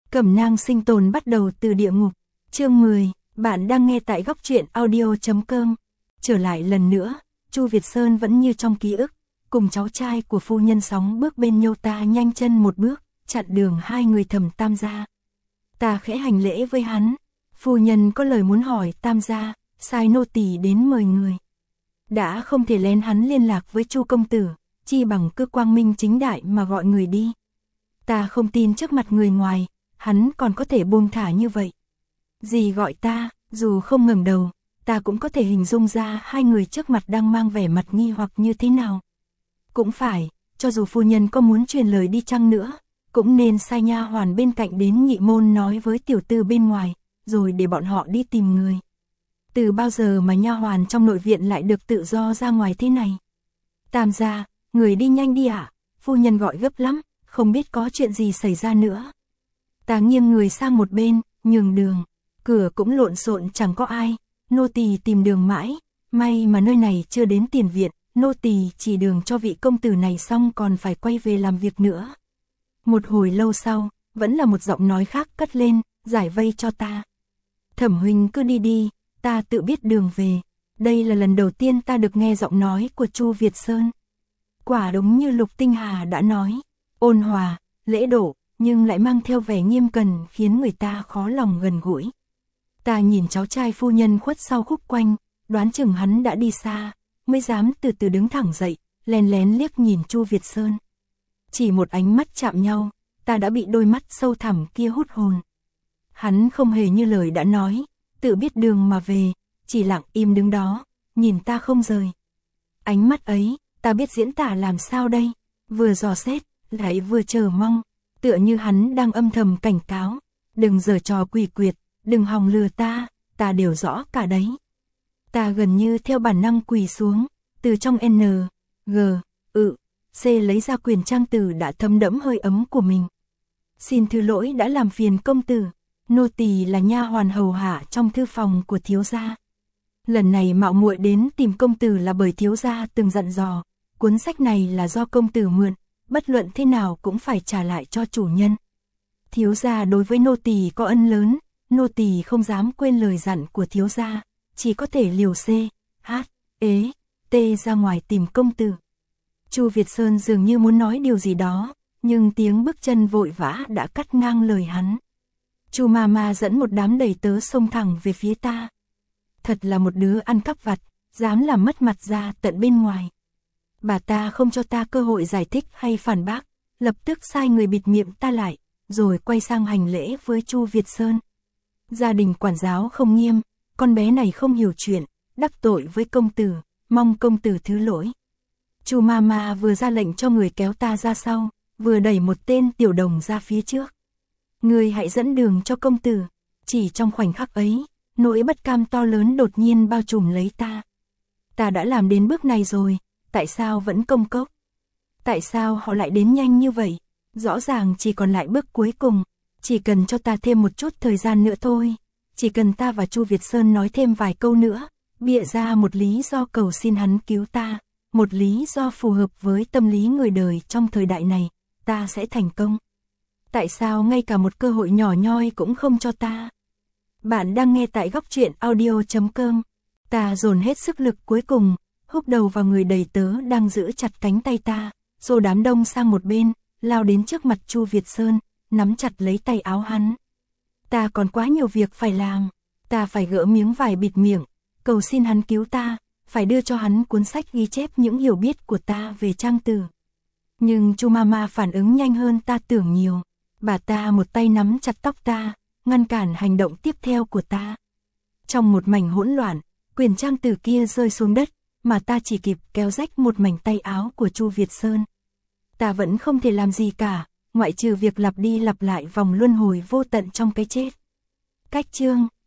Cẩm nang sinh tồn bắt đầu từ địa ngục. Chương 10, bạn đang nghe tại góc truyện audio.com. Trở lại lần nữa, Chu Việt Sơn vẫn như trong ký ức, cùng cháu trai của phu nhân sóng bước bên nhau. Ta nhanh chân một bước, chặn đường hai người Thẩm Tam gia. Ta khẽ hành lễ với hắn. Phu nhân có lời muốn hỏi Tam gia, sai nô tỳ đến mời người. Đã không thể lén hắn liên lạc với Chu công tử, chi bằng cứ quang minh chính đại mà gọi người đi. Ta không tin trước mặt người ngoài, hắn còn có thể buông thả như vậy. Dì gọi ta, dù không ngẩng đầu, ta cũng có thể hình dung ra hai người trước mặt đang mang vẻ mặt nghi hoặc như thế nào. Cũng phải, cho dù phu nhân có muốn truyền lời đi chăng nữa, cũng nên sai nha hoàn bên cạnh đến nhị môn nói với tiểu tư bên ngoài, rồi để bọn họ đi tìm người. Từ bao giờ mà nha hoàn trong nội viện lại được tự do ra ngoài thế này? Tam gia, người đi nhanh đi ạ, phu nhân gọi gấp lắm, không biết có chuyện gì xảy ra nữa. Ta nghiêng người sang một bên, nhường đường, cửa cũng lộn xộn chẳng có ai, nô tỳ tìm đường mãi, may mà nơi này chưa đến tiền viện, nô tỳ chỉ đường cho vị công tử này xong còn phải quay về làm việc nữa. Một hồi lâu sau, vẫn là một giọng nói khác cất lên, giải vây cho ta. Thẩm huynh cứ đi đi, ta tự biết đường về. Đây là lần đầu tiên ta được nghe giọng nói của Chu Việt Sơn. Quả đúng như Lục Tinh Hà đã nói, ôn hòa, lễ độ, nhưng lại mang theo vẻ nghiêm cẩn khiến người ta khó lòng gần gũi. Ta nhìn cháu trai phu nhân khuất sau khúc quanh, đoán chừng hắn đã đi xa, mới dám từ từ đứng thẳng dậy, lén lén liếc nhìn Chu Việt Sơn. Chỉ một ánh mắt chạm nhau, ta đã bị đôi mắt sâu thẳm kia hút hồn. Hắn không hề như lời đã nói, tự biết đường mà về, chỉ lặng im đứng đó, nhìn ta không rời. Ánh mắt ấy, ta biết diễn tả làm sao đây, vừa dò xét, lại vừa chờ mong, tựa như hắn đang âm thầm cảnh cáo, đừng giở trò quỷ quyệt, đừng hòng lừa ta đều rõ cả đấy. Ta gần như theo bản năng quỳ xuống, từ trong N, G, C lấy ra quyền trang tử đã thấm đẫm hơi ấm của mình. Xin thứ lỗi đã làm phiền công tử, nô tỳ là nha hoàn hầu hạ trong thư phòng của thiếu gia. Lần này mạo muội đến tìm công tử là bởi thiếu gia từng dặn dò, cuốn sách này là do công tử mượn, bất luận thế nào cũng phải trả lại cho chủ nhân. Thiếu gia đối với nô tỳ có ân lớn, nô tỳ không dám quên lời dặn của thiếu gia, chỉ có thể liều C, H, ế, T ra ngoài tìm công tử. Chu Việt Sơn dường như muốn nói điều gì đó, nhưng tiếng bước chân vội vã đã cắt ngang lời hắn. Chu Mama dẫn một đám đầy tớ xông thẳng về phía ta. Thật là một đứa ăn cắp vặt, dám làm mất mặt ra tận bên ngoài. Bà ta không cho ta cơ hội giải thích hay phản bác, lập tức sai người bịt miệng ta lại, rồi quay sang hành lễ với Chu Việt Sơn. Gia đình quản giáo không nghiêm, con bé này không hiểu chuyện, đắc tội với công tử, mong công tử thứ lỗi. Chu Mama vừa ra lệnh cho người kéo ta ra sau, vừa đẩy một tên tiểu đồng ra phía trước. Người hãy dẫn đường cho công tử. Chỉ trong khoảnh khắc ấy, nỗi bất cam to lớn đột nhiên bao trùm lấy ta. Ta đã làm đến bước này rồi, tại sao vẫn công cốc? Tại sao họ lại đến nhanh như vậy? Rõ ràng chỉ còn lại bước cuối cùng, chỉ cần cho ta thêm một chút thời gian nữa thôi. Chỉ cần ta và Chu Việt Sơn nói thêm vài câu nữa, bịa ra một lý do cầu xin hắn cứu ta, một lý do phù hợp với tâm lý người đời trong thời đại này, ta sẽ thành công. Tại sao ngay cả một cơ hội nhỏ nhoi cũng không cho ta? Bạn đang nghe tại góc truyện audio.com. Ta dồn hết sức lực cuối cùng, húc đầu vào người đầy tớ đang giữ chặt cánh tay ta, xô đám đông sang một bên, lao đến trước mặt Chu Việt Sơn, nắm chặt lấy tay áo hắn. Ta còn quá nhiều việc phải làm, ta phải gỡ miếng vải bịt miệng, cầu xin hắn cứu ta, phải đưa cho hắn cuốn sách ghi chép những hiểu biết của ta về trang tử. Nhưng Chu Mama phản ứng nhanh hơn ta tưởng nhiều. Bà ta một tay nắm chặt tóc ta, ngăn cản hành động tiếp theo của ta. Trong một mảnh hỗn loạn, quyển trang tử kia rơi xuống đất, mà ta chỉ kịp kéo rách một mảnh tay áo của Chu Việt Sơn. Ta vẫn không thể làm gì cả, ngoại trừ việc lặp đi lặp lại vòng luân hồi vô tận trong cái chết. Cách chương